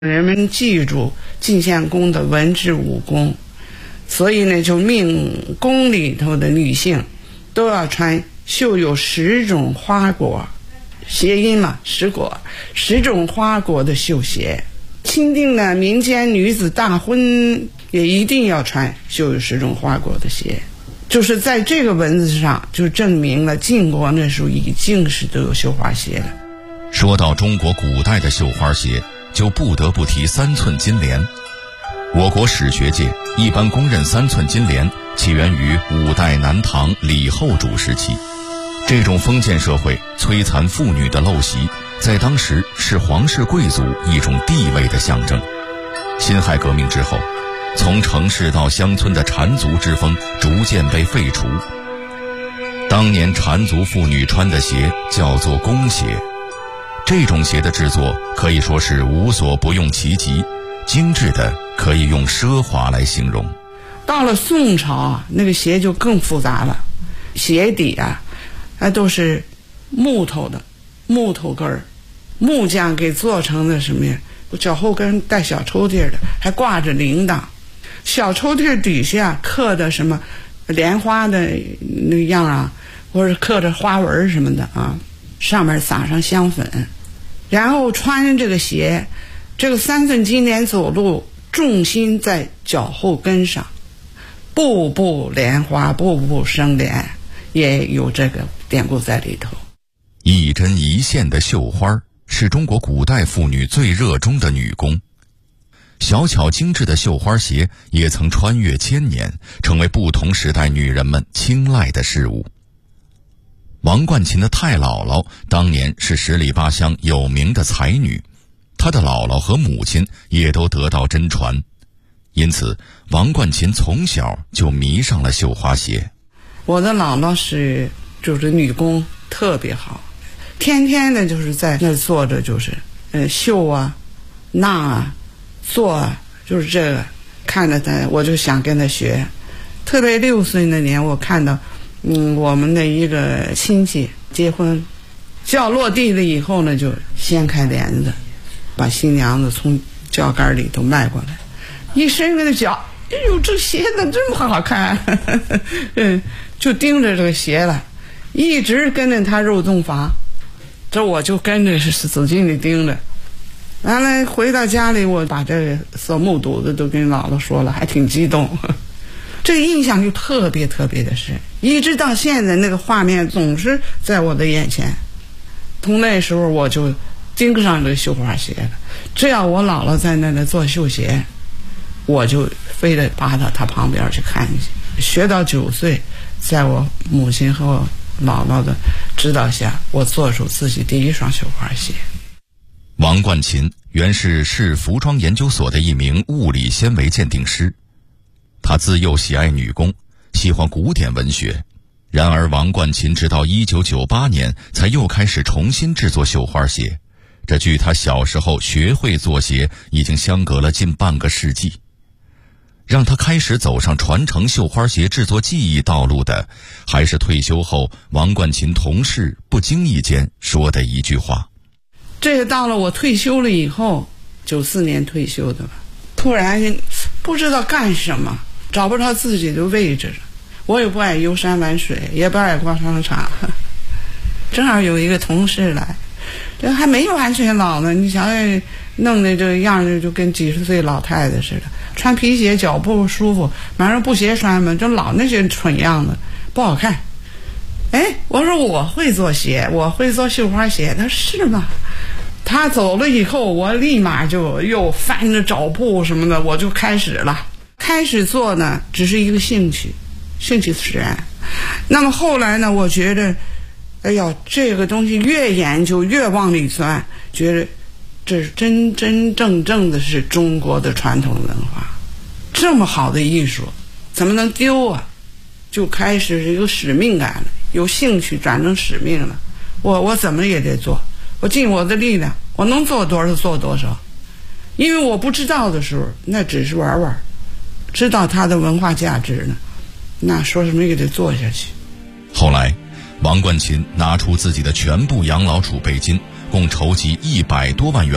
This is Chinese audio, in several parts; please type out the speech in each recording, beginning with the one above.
人们记住晋献公的文治武功，所以呢，就命宫里头的女性都要穿绣有10种花果，谐音嘛，10果，10种花果的绣鞋。钦定呢，民间女子大婚也一定要穿绣有10种花果的鞋。就是在这个文字上就证明了晋国那时候已经是都有绣花鞋了。 说到中国古代的绣花鞋，就不得不提3寸金莲。我国史学界一般公认3寸金莲起源于5代南唐李后主时期。这种封建社会摧残妇女的陋习，在当时是皇室贵族一种地位的象征。辛亥革命之后，从城市到乡村的缠足之风逐渐被废除。当年缠足妇女穿的鞋叫做宫鞋，这种鞋的制作可以说是无所不用其极，精致的可以用奢华来形容。 到了宋朝啊，那个鞋就更复杂了，鞋底啊，都是木头的，木头根儿，木匠给做成的什么呀？脚后跟带小抽屉的，还挂着铃铛，小抽屉底下刻的什么莲花的那样啊，或者刻着花纹什么的啊，上面撒上香粉，然后穿这个鞋，这个3寸金莲走路，重心在脚后跟上，步步莲花，步步生莲，也有这个典故在里头。 一针一线的绣花是中国古代妇女最热衷的女工。小巧精致的绣花鞋也曾穿越千年，成为不同时代女人们青睐的事物。王冠琴的太姥姥当年是10里8乡有名的才女，她的姥姥和母亲也都得到真传，因此王冠琴从小就迷上了绣花鞋。 我的姥姥就是女工特别好，天天的就是在那坐着，就是绣啊、纳啊、做啊，就是这个。看着她，我就想跟她学。特别6岁那年，我看到我们的一个亲戚结婚，轿落地了以后呢，就掀开帘子，把新娘子从轿杆里头迈过来，一伸开的脚，哎呦，这鞋怎么这么好看？就盯着这个鞋了，一直跟着他入洞房，这我就跟着使劲的盯着。完了回到家里，我把这个所目睹的都跟姥姥说了，还挺激动。这个印象就特别特别的深，一直到现在那个画面总是在我的眼前。从那时候我就盯上这个绣花鞋了，只要我姥姥在那里做绣鞋，我就非得扒到她旁边去看去。学到9岁，在我母亲和我姥姥的指导下，我做出自己第一双绣花鞋。 王冠琴原是市服装研究所的一名物理纤维鉴定师，他自幼喜爱女工，喜欢古典文学。然而王冠琴直到1998年才又开始重新制作绣花鞋，这距他小时候学会做鞋已经相隔了近半个世纪。让他开始走上传承绣花鞋制作技艺道路的，还是退休后王冠琴同事不经意间说的一句话。 这个到了我退休了以后，94年退休的吧，突然不知道干什么，找不着自己的位置了。我也不爱游山玩水，也不爱逛商场。正好有一个同事来，这还没完全老呢，你想想弄的这个样子就跟几十岁老太太似的，穿皮鞋脚不舒服，马上布鞋穿嘛，就老那些蠢样子，不好看。我说我会做鞋，我会做绣花鞋。他说是吗？他走了以后，我立马就又翻着找布什么的，我就开始了。开始做呢，只是一个兴趣使然。那么后来呢，我觉得，哎呀，这个东西越研究越往里钻，觉得这是真正的是中国的传统文化，这么好的艺术，怎么能丢啊？就开始有使命感了，有兴趣转成使命了。我怎么也得做，我尽我的力量，我能做多少做多少。因为我不知道的时候，那只是玩玩；知道它的文化价值呢，那说什么也得做下去。 后来，王冠琴拿出自己的全部养老储备金，共筹集100多万元，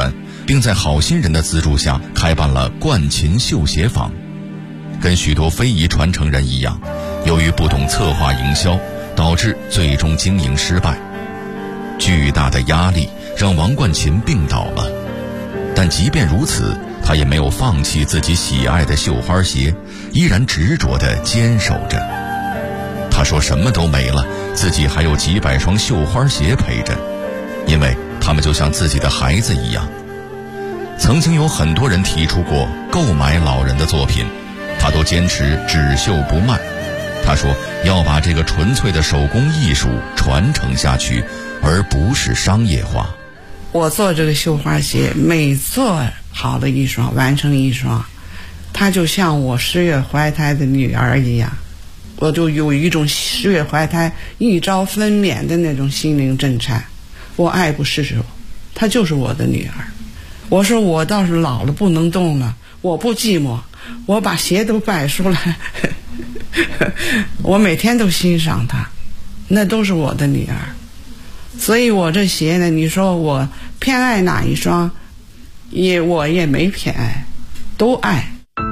并在好心人的资助下开办了冠琴绣鞋坊。跟许多非遗传承人一样，由于不懂策划营销，导致最终经营失败。巨大的压力让王冠琴病倒了，但即便如此，他也没有放弃自己喜爱的绣花鞋，依然执着地坚守着。他说什么都没了，自己还有几百双绣花鞋陪着，因为他们就像自己的孩子一样。曾经有很多人提出过购买老人的作品，他都坚持只绣不卖。他说要把这个纯粹的手工艺术传承下去，而不是商业化。 我做这个绣花鞋，每做好的一双，完成一双，它就像我10月怀胎的女儿一样，我就有一种10月怀胎一朝分娩的那种心灵震颤。我爱不释手，她就是我的女儿。我说我倒是老了不能动了，我不寂寞，我把鞋都摆出来我每天都欣赏她，那都是我的女儿。所以我这鞋呢，你说我偏爱哪一双，我也没偏爱，都爱。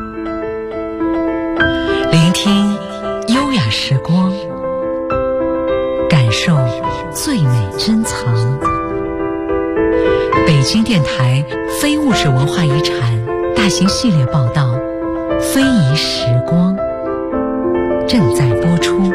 聆听优雅时光，感受最美珍藏。北京电台非物质文化遗产大型系列报道《非遗时光》正在播出。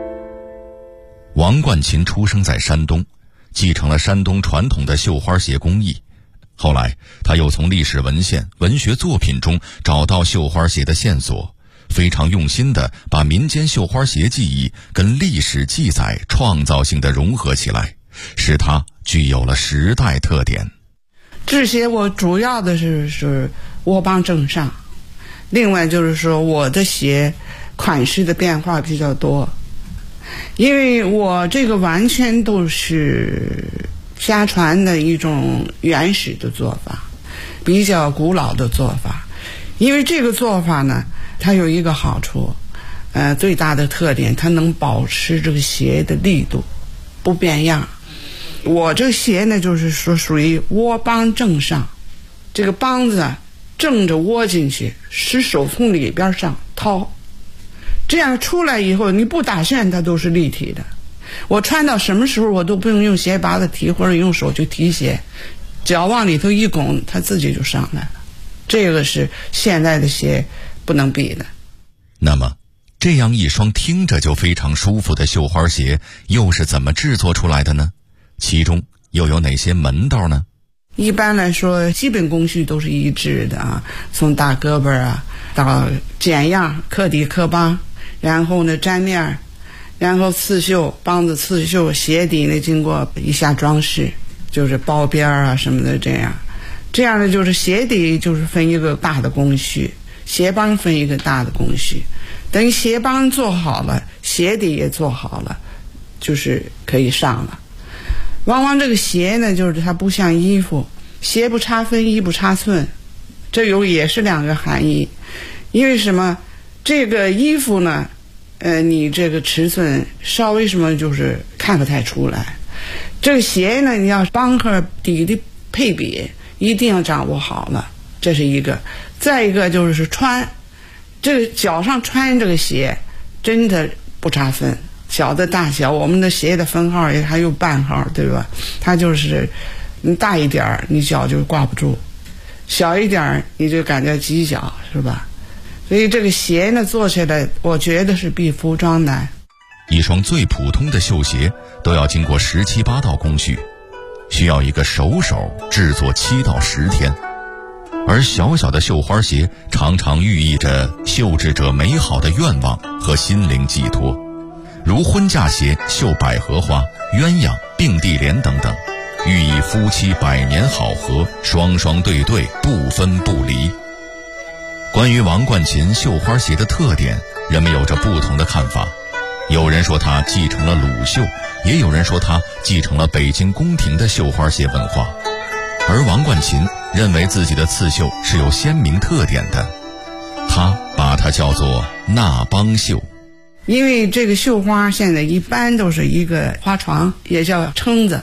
王冠琴出生在山东，继承了山东传统的绣花鞋工艺。后来他又从历史文献、文学作品中找到绣花鞋的线索，非常用心地把民间绣花鞋技艺跟历史记载创造性地融合起来，使它具有了时代特点。 制鞋我主要的是窝帮正上，另外就是说我的鞋款式的变化比较多，因为我这个完全都是家传的一种原始的做法，比较古老的做法。因为这个做法呢，它有一个好处，最大的特点，它能保持这个鞋的力度不变样。我这个鞋呢，就是说属于窝帮正上，这个帮子正着窝进去，使手从里边上掏，这样出来以后你不打旋它都是立体的。我穿到什么时候我都不用用鞋拔子提，或者用手去提鞋，脚往里头一拱，它自己就上来了。这个是现在的鞋不能比的。 那么这样一双听着就非常舒服的绣花鞋又是怎么制作出来的呢？其中又有哪些门道呢？ 一般来说基本工序都是一致的啊，从大胳膊啊到剪样，刻底刻帮，然后呢粘面，然后刺绣，帮子刺绣，鞋底呢经过一下装饰，就是包边啊什么的，这样呢就是鞋底就是分一个大的工序，鞋帮分一个大的工序。等于鞋帮做好了，鞋底也做好了，就是可以上了。往往这个鞋呢，就是它不像衣服，鞋不差分，衣不差寸，这也是两个含义。因为什么？这个衣服呢，你这个尺寸稍微什么就是看不太出来。这个鞋呢，你要帮和底的配比一定要掌握好了，这是一个。再一个就是穿，这个脚上穿这个鞋真的不差分，小的大小，我们的鞋的分号也还有半号，对吧？它就是你大一点你脚就挂不住，小一点你就感觉挤脚，是吧？所以这个鞋呢做起来我觉得是比服装难。 一双最普通的绣鞋都要经过17、8道工序，需要一个手制作7到10天。而小小的绣花鞋常常寓意着绣制者美好的愿望和心灵寄托，如婚嫁鞋绣百合花、鸳鸯、并蒂莲等等，寓意夫妻百年好合，双双对对，不分不离。关于王冠琴绣花鞋的特点，人们有着不同的看法。有人说它继承了鲁绣，也有人说它继承了北京宫廷的绣花鞋文化。而王冠琴认为自己的刺绣是有鲜明特点的，他把它叫做那帮绣。 因为这个绣花现在一般都是一个花床，也叫撑子，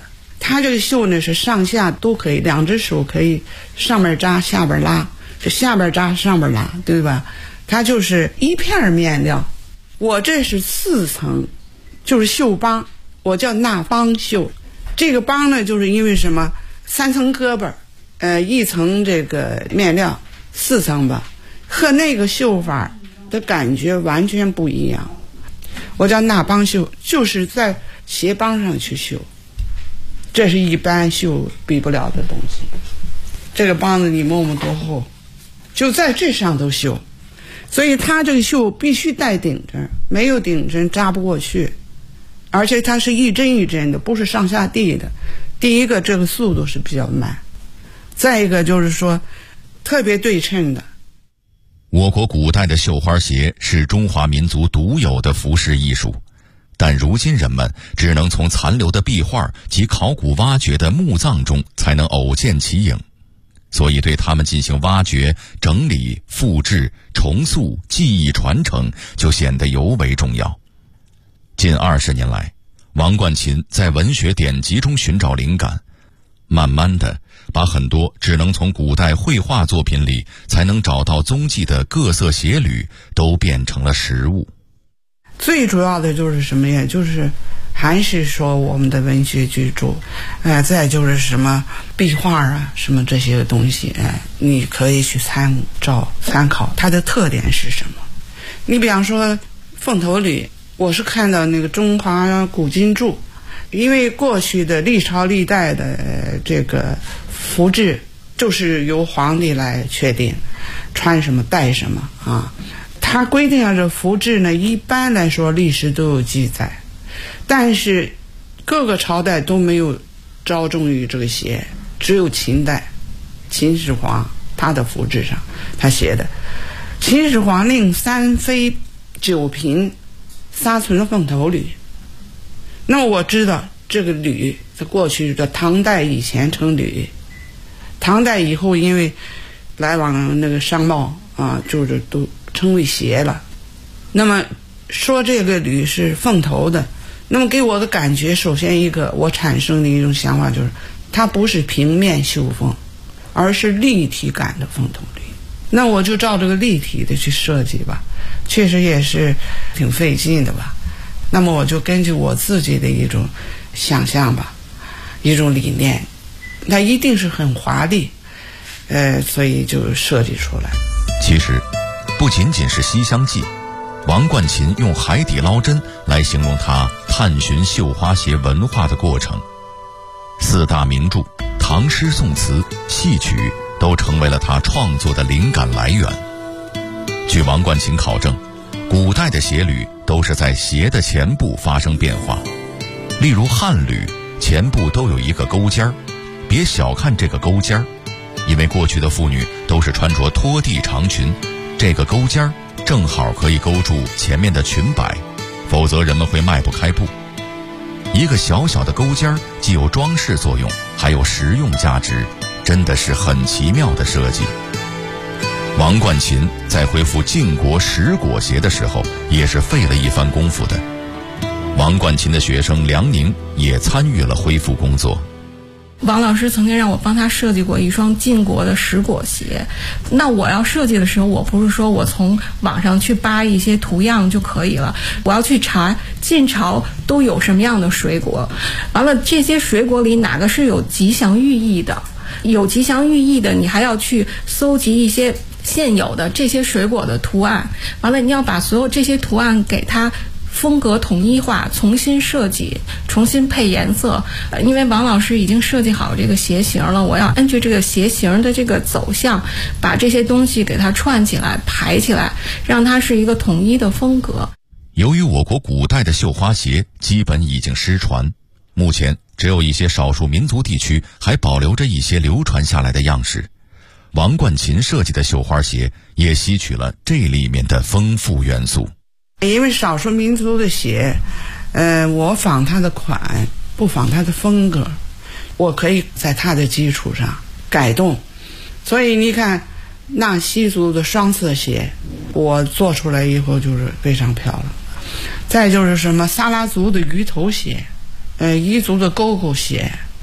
它这个袖呢是上下都可以，两只手可以上面扎下边拉，这下边扎上边拉，对吧？它就是一片面料。我这是4层，就是袖帮，我叫纳帮袖。这个帮呢，就是因为什么？3层胳膊，1层这个面料，4层吧，和那个绣法的感觉完全不一样。我叫纳帮袖，就是在鞋帮上去绣，这是一般绣比不了的东西。这个帮子你摸摸多厚，就在这上头绣，所以它这个绣必须带顶针，没有顶针扎不过去，而且它是一针一针的，不是上下递的。第一个，这个速度是比较慢，再一个就是说特别对称的。 我国古代的绣花鞋是中华民族独有的服饰艺术，但如今人们只能从残留的壁画及考古挖掘的墓葬中才能偶见其影，所以对它们进行挖掘、整理、复制、重塑、技艺传承就显得尤为重要。近20年来，王冠琴在文学典籍中寻找灵感，慢慢的把很多只能从古代绘画作品里才能找到踪迹的各色鞋履都变成了实物。 最主要的就是什么呀？就是还是说我们的文学巨著，再就是什么壁画啊，什么这些东西，你可以去参照参考它的特点是什么。你比方说凤头履，我是看到那个中华古今著，因为过去的历朝历代的这个服制就是由皇帝来确定穿什么戴什么啊。他规定这服制呢，一般来说历史都有记载，但是各个朝代都没有着重于这个鞋，只有秦代秦始皇他的服制上他写的，秦始皇令3妃9嫔撒存凤头履。那么我知道这个履在过去的唐代以前称履，唐代以后因为来往那个商贸啊，就是都称为鞋了。那么说这个履是凤头的，那么给我的感觉，首先一个我产生的一种想法就是它不是平面绣凤，而是立体感的凤头履。那我就照这个立体的去设计吧，确实也是挺费劲的吧。那么我就根据我自己的一种想象吧，一种理念，它一定是很华丽，所以就设计出来。 其实不仅仅是《西厢记》，王冠琴用海底捞针来形容他探寻绣花鞋文化的过程。4大名著、唐诗宋词、戏曲都成为了他创作的灵感来源。据王冠琴考证，古代的鞋履都是在鞋的前部发生变化，例如汉履前部都有一个勾尖儿，别小看这个勾尖儿，因为过去的妇女都是穿着拖地长裙，这个勾尖儿正好可以勾住前面的裙摆，否则人们会迈不开步。一个小小的勾尖儿既有装饰作用，还有实用价值，真的是很奇妙的设计。王冠琴在恢复晋国石果鞋的时候也是费了一番功夫的。王冠琴的学生梁宁也参与了恢复工作。 王老师曾经让我帮他设计过一双晋国的石果鞋。那我要设计的时候，我不是说我从网上去扒一些图样就可以了，我要去查晋朝都有什么样的水果，完了这些水果里哪个是有吉祥寓意的，有吉祥寓意的你还要去搜集一些现有的这些水果的图案，完了你要把所有这些图案给它风格统一化，重新设计，重新配颜色。因为王老师已经设计好这个鞋型了，我要根据这个鞋型的这个走向，把这些东西给它串起来排起来，让它是一个统一的风格。 由于我国古代的绣花鞋基本已经失传，目前只有一些少数民族地区还保留着一些流传下来的样式。王冠琴设计的绣花鞋也吸取了这里面的丰富元素。 因为少数民族的鞋，我仿它的款，不仿它的风格，我可以在它的基础上改动。所以你看，纳西族的双色鞋，我做出来以后就是非常漂亮。再就是什么撒拉族的鱼头鞋，彝族的勾勾鞋，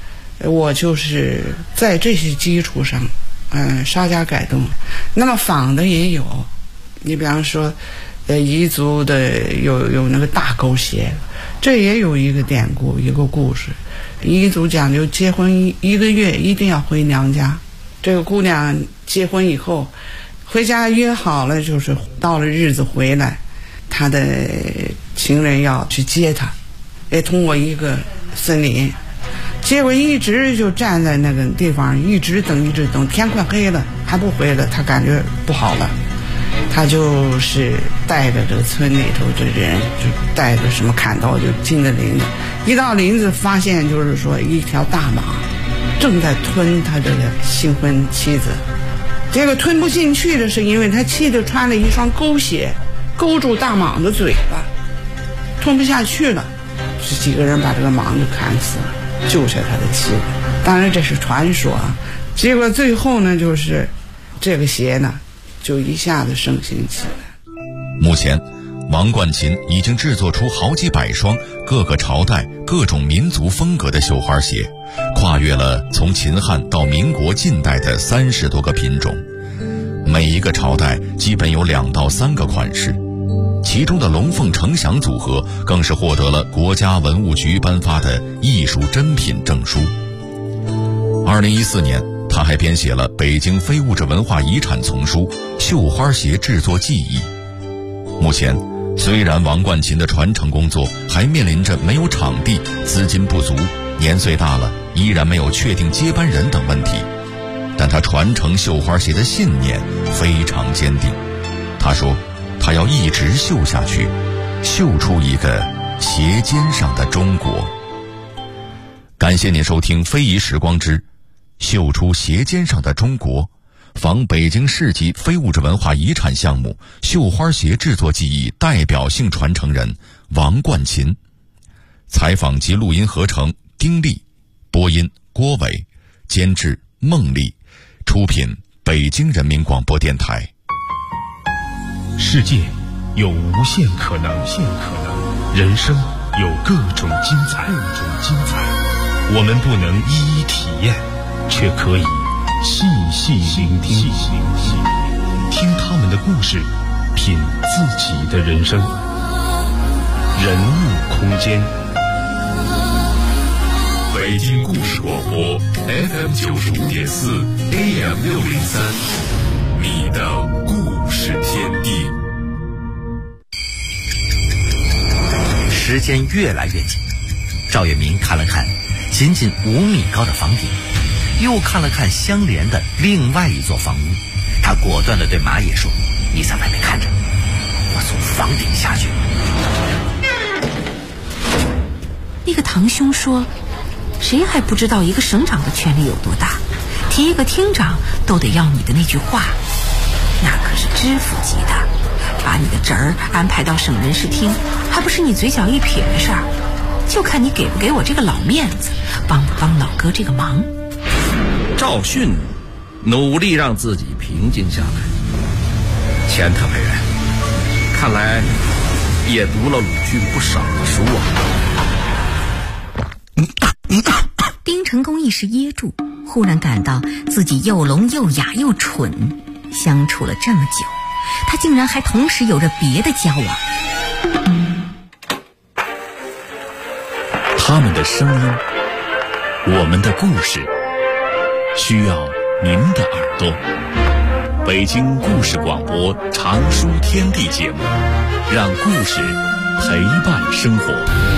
我就是在这些基础上稍加改动。那么仿的也有，你比方说彝族的有那个大狗鞋，这也有一个典故，一个故事。彝族讲究结婚一个月一定要回娘家，这个姑娘结婚以后回家约好了，就是到了日子回来，她的情人要去接她，也通过一个森林，结果一直就站在那个地方一直等，天快黑了还不回来，她感觉不好了，她就是带着这个村里头的人，就带着什么砍刀就进了林子，一到林子发现就是说一条大蟒正在吞他这个新婚妻子，结果吞不进去的是因为他妻子穿了一双勾鞋勾住大蟒的嘴巴，吞不下去了，这几个人把这个蟒就砍死了，救下他的妻子。当然这是传说啊。结果最后呢，就是这个鞋呢就一下子盛行起来。 目前王冠琴已经制作出好几百双各个朝代各种民族风格的绣花鞋，跨越了从秦汉到民国近代的30多个品种，每一个朝代基本有2到3个款式，其中的龙凤呈祥组合更是获得了国家文物局颁发的艺术珍品证书。2014年他还编写了北京非物质文化遗产丛书《绣花鞋制作技艺》。目前虽然王冠琴的传承工作还面临着没有场地、资金不足、年岁大了依然没有确定接班人等问题，但他传承绣花鞋的信念非常坚定。他说他要一直绣下去，绣出一个鞋尖上的中国。感谢您收听非遗时光之绣出鞋尖上的中国，访北京市级非物质文化遗产项目绣花鞋制作技艺代表性传承人王冠琴。采访及录音合成丁力，播音郭伟，监制孟丽，出品北京人民广播电台。 世界有无限可能，人生有各种精彩，我们不能一一体验，却可以细细聆听，听他们的故事，品自己的人生。人物空间，北京故事广播 FM95.4 AM603，你的故事天地。 时间越来越紧，赵月明看了看仅仅5米高的房顶，又看了看相连的另外一座房屋，他果断地对马野说：“你在外面看着，我从房顶下去。” 那个堂兄说，谁还不知道一个省长的权力有多大，提一个厅长都得要你的那句话，那可是知府级的，把你的侄儿安排到省人事厅，还不是你嘴角一撇的事儿，就看你给不给我这个老面子，帮不帮老哥这个忙。 赵迅努力让自己平静下来。钱特派员看来也读了鲁迅不少的书啊。 丁成功一时噎住，忽然感到自己又聋又哑又蠢，相处了这么久，他竟然还同时有着别的交往。 他们的声音，我们的故事，需要您的耳朵。北京故事广播常书天地节目，让故事陪伴生活。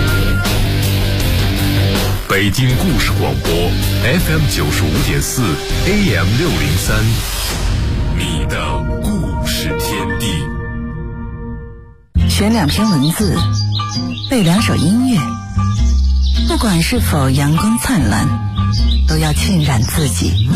北京故事广播 FM95.4 AM603，你的故事天地。 选2篇文字，背2首音乐，不管是否阳光灿烂，都要浸染自己。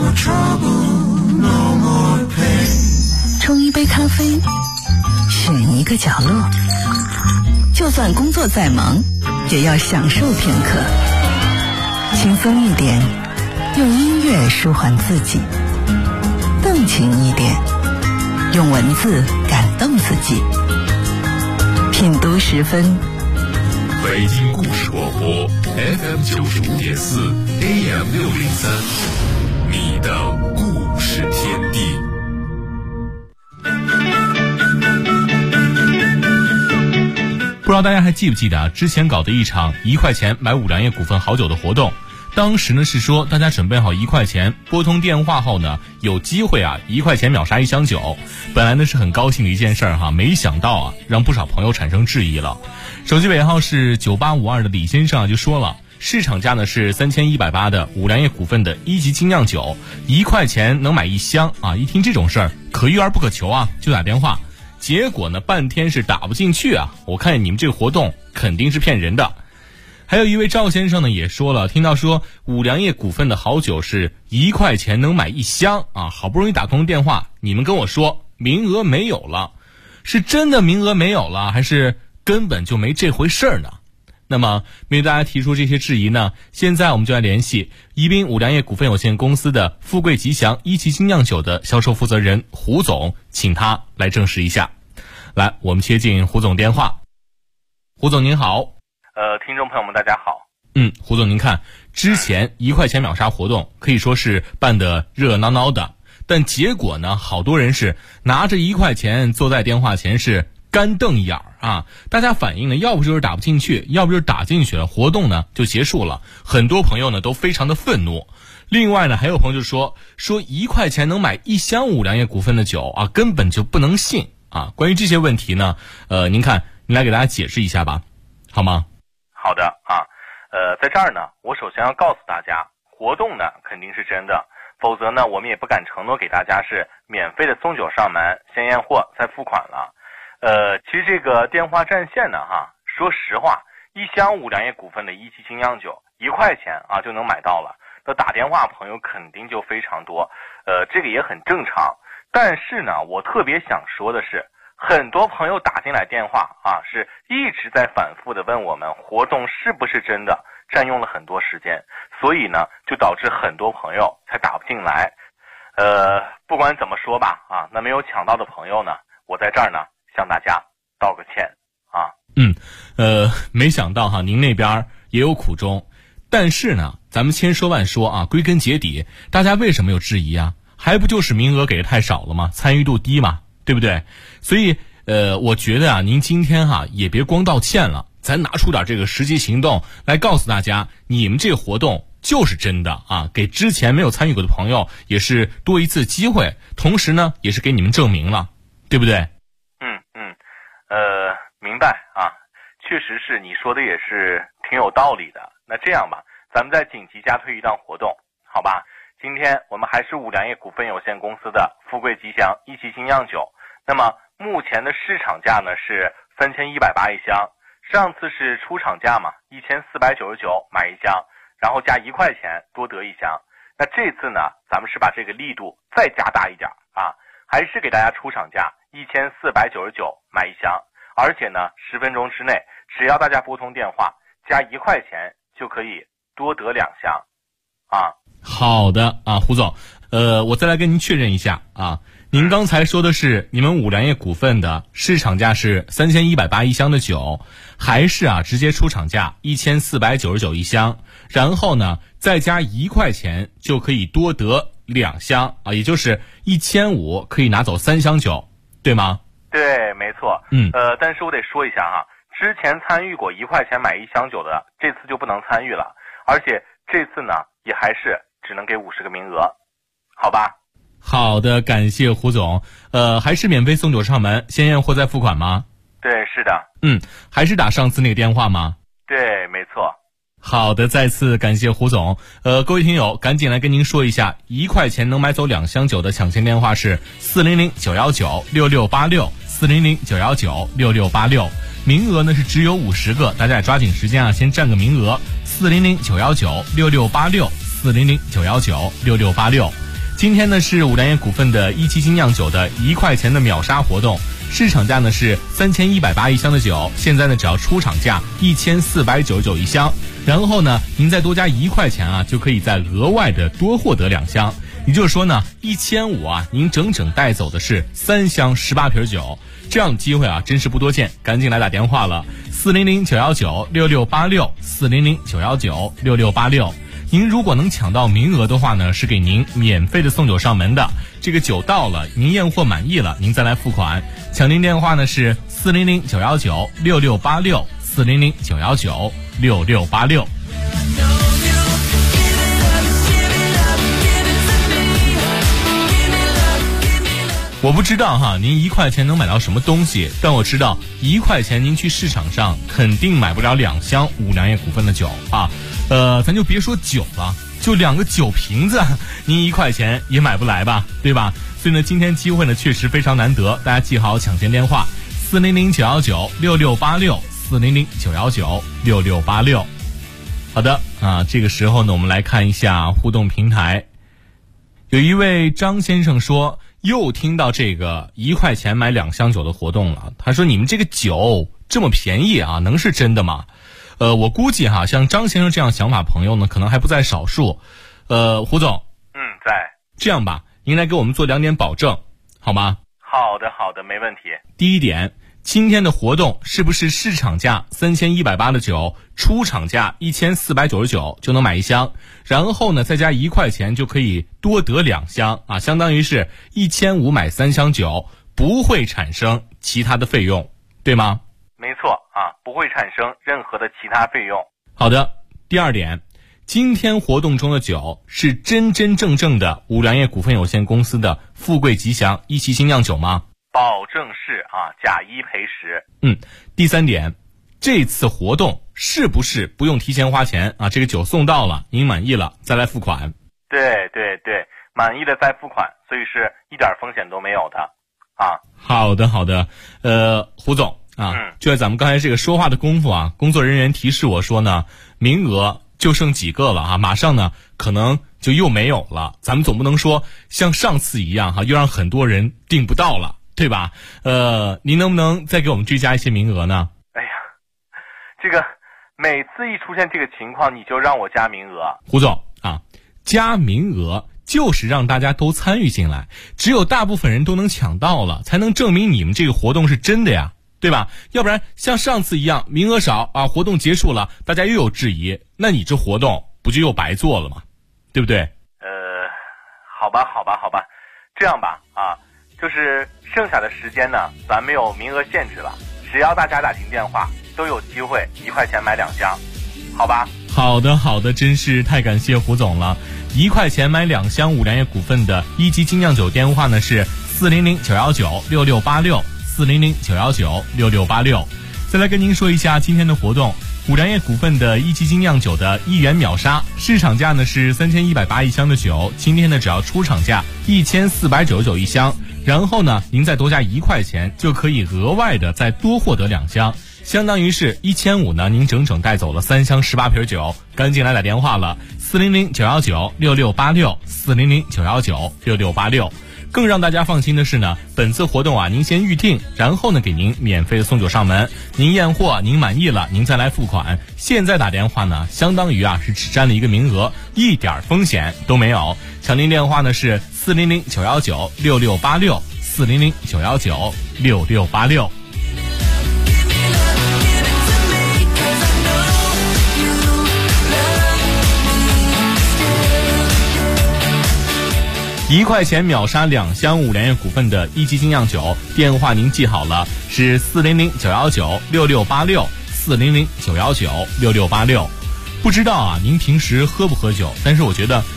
冲一杯咖啡，选一个角落，就算工作再忙，也要享受片刻。轻松一点，用音乐舒缓自己；动情一点，用文字感动自己。品读10分， 北京故事广播 FM 95.4 AM 603，你的故事天地。 不知道大家还记不记得之前搞的一场1块钱买五粮液股份好酒的活动，当时呢是说大家准备好1块钱，拨通电话后呢有机会1块钱秒杀1箱酒。本来呢是很高兴的一件事儿没想到让不少朋友产生质疑了。手机尾号是9852的李先生就说了，市场价呢是3180的五粮液股份的1级精酿酒，1块钱能买1箱一听这种事儿可遇而不可求就打电话。结果呢半天是打不进去我看你们这个活动肯定是骗人的。还有一位赵先生呢也说了，听到说五粮液股份的好酒是1块钱能买1箱好不容易打通电话，你们跟我说名额没有了，是真的名额没有了，还是根本就没这回事儿呢？那么面对大家提出这些质疑呢，现在我们就来联系宜宾五粮液股份有限公司的富贵吉祥1级精酿酒的销售负责人胡总，请他来证实一下。来，我们接进胡总电话。胡总您好。 听众朋友们大家好。 胡总您看，之前1块钱秒杀活动可以说是办得热热闹闹的，但结果呢好多人是拿着1块钱坐在电话前是干瞪眼大家反映呢要不就是打不进去，要不就是打进去了，活动呢就结束了。很多朋友呢都非常的愤怒。另外呢还有朋友就说1块钱能买1箱五粮液股份的酒根本就不能信关于这些问题呢您来给大家解释一下吧，好吗？ 好的在这儿呢我首先要告诉大家，活动呢肯定是真的，否则呢我们也不敢承诺给大家是免费的送酒上门，先验货再付款了。其实这个电话占线呢说实话，1箱五粮液股份的1级精酿酒1块钱就能买到了，那打电话朋友肯定就非常多，这个也很正常。但是呢我特别想说的是，很多朋友打进来电话是一直在反复的问我们活动是不是真的，占用了很多时间，所以呢就导致很多朋友才打不进来。不管怎么说吧那没有抢到的朋友呢，我在这儿呢向大家道个歉没想到您那边也有苦衷。但是呢咱们千说万说归根结底大家为什么有质疑还不就是名额给的太少了吗？参与度低嘛，对不对？所以我觉得您今天也别光道歉了，咱拿出点这个实际行动来告诉大家，你们这个活动就是真的给之前没有参与过的朋友也是多一次机会，同时呢也是给你们证明了，对不对？ 明白确实是你说的也是挺有道理的。那这样吧，咱们再紧急加推一档活动，好吧？今天我们还是五粮液股份有限公司的富贵吉祥1级精酿酒，那么目前的市场价呢是31801箱，上次是出厂价嘛，1499买1箱，然后加1块钱多得1箱。那这次呢咱们是把这个力度再加大一点还是给大家出厂价1499买1箱，而且呢10分钟之内只要大家拨通电话加1块钱就可以多得2箱好的胡总，我再来跟您确认一下您刚才说的是你们五粮液股份的市场价是3180一箱的酒，还是直接出厂价1499一箱，然后呢再加1块钱就可以多得2箱也就是1500可以拿走3箱酒，对吗？ 对，没错。但是我得说一下之前参与过1块钱买1箱酒的，这次就不能参与了，而且这次呢也还是只能给50个名额，好吧？ 好的，感谢胡总。还是免费送酒上门，先验货再付款吗？ 对，是的。 还是打上次那个电话吗？ 对，没错。 好的，再次感谢胡总。各位听友，赶紧来跟您说一下，1块钱能买走2箱酒的抢先电话是400-919-6686，400-919-6686。名额呢是只有50个，大家也抓紧时间先占个名额。400-919-6686，400-919-6686。今天呢是五粮液股份的1级精酿酒的1块钱的秒杀活动，市场价呢是3180一箱的酒，现在呢只要出厂价1499一箱，然后呢您再多加1块钱就可以再额外的多获得2箱，也就是说呢1500您整整带走的是3箱18瓶酒，这样的机会真是不多见，赶紧来打电话了 400-919-6686，400-919-6686。您如果能抢到名额的话呢，是给您免费的送酒上门的。这个酒到了，您验货满意了，您再来付款。抢您电话呢是400-919-6686，400-919-6686。我不知道哈，您1块钱能买到什么东西，但我知道1块钱您去市场上肯定买不了2箱五粮液股份的酒啊。咱就别说酒了，就2个酒瓶子，您1块钱也买不来吧，对吧？所以呢，今天机会呢确实非常难得，大家记好抢先电话：400-919-6686，400-919-6686。好的啊，这个时候呢，我们来看一下互动平台。有一位张先生说，又听到这个1块钱买2箱酒的活动了。他说，你们这个酒这么便宜啊，能是真的吗？我估计哈，像张先生这样想法朋友呢，可能还不在少数。胡总， 在。这样吧，您来给我们做2点保证，好吗？ 好的，没问题。 第一点，今天的活动是不是市场价3180的酒，出厂价1499就能买1箱，然后呢再加1块钱就可以多得2箱啊，相当于是1500买3箱酒，不会产生其他的费用，对吗？ 没错啊，不会产生任何的其他费用。 好的，第2点，今天活动中的酒是真正的五粮液股份有限公司的富贵吉祥一期精酿酒吗？ 保证是啊，假1赔10。 第3点，这次活动是不是不用提前花钱啊？这个酒送到了，您满意了再来付款。 对，满意了再付款，所以是一点风险都没有的啊。 好的，胡总啊，就在咱们刚才这个说话的功夫啊，工作人员提示我说呢，名额就剩几个了啊，马上呢可能就又没有了。咱们总不能说像上次一样哈，又让很多人订不到了，对吧？您能不能再给我们追加一些名额呢？ 哎呀，这个每次一出现这个情况，你就让我加名额。 胡总啊，加名额就是让大家都参与进来，只有大部分人都能抢到了，才能证明你们这个活动是真的呀，对吧？要不然像上次一样名额少啊，活动结束了大家又有质疑，那你这活动不就又白做了吗？对不对？ 好吧，这样吧啊，就是剩下的时间呢，咱没有名额限制了，只要大家打进电话都有机会1块钱买2箱，好吧？ 好的，真是太感谢胡总了。1块钱买2箱五粮液股份的一级精酿酒电话呢是400-919-6686，400-919-6686。再来跟您说一下今天的活动，五粮液股份的一级精酿酒的1元秒杀，市场价呢是3180一箱的酒，今天呢只要出厂价1499一箱，然后呢您再多加1块钱就可以额外的再多获得2箱，相当于是1500呢，您整整带走了3箱18瓶酒。赶紧来打电话了，400-919-6686，400-919-6686。更让大家放心的是呢，本次活动啊，您先预定，然后呢给您免费的送酒上门，您验货您满意了，您再来付款。现在打电话呢，相当于啊是只占了1个名额，一点风险都没有。抢您电话呢是400-919-6686，400-919-6686。1块钱秒杀2箱五粮液股份的一级精酿酒，电话您记好了，是400-919-6686，400-919-6686。不知道啊，您平时喝不喝酒？但是我觉得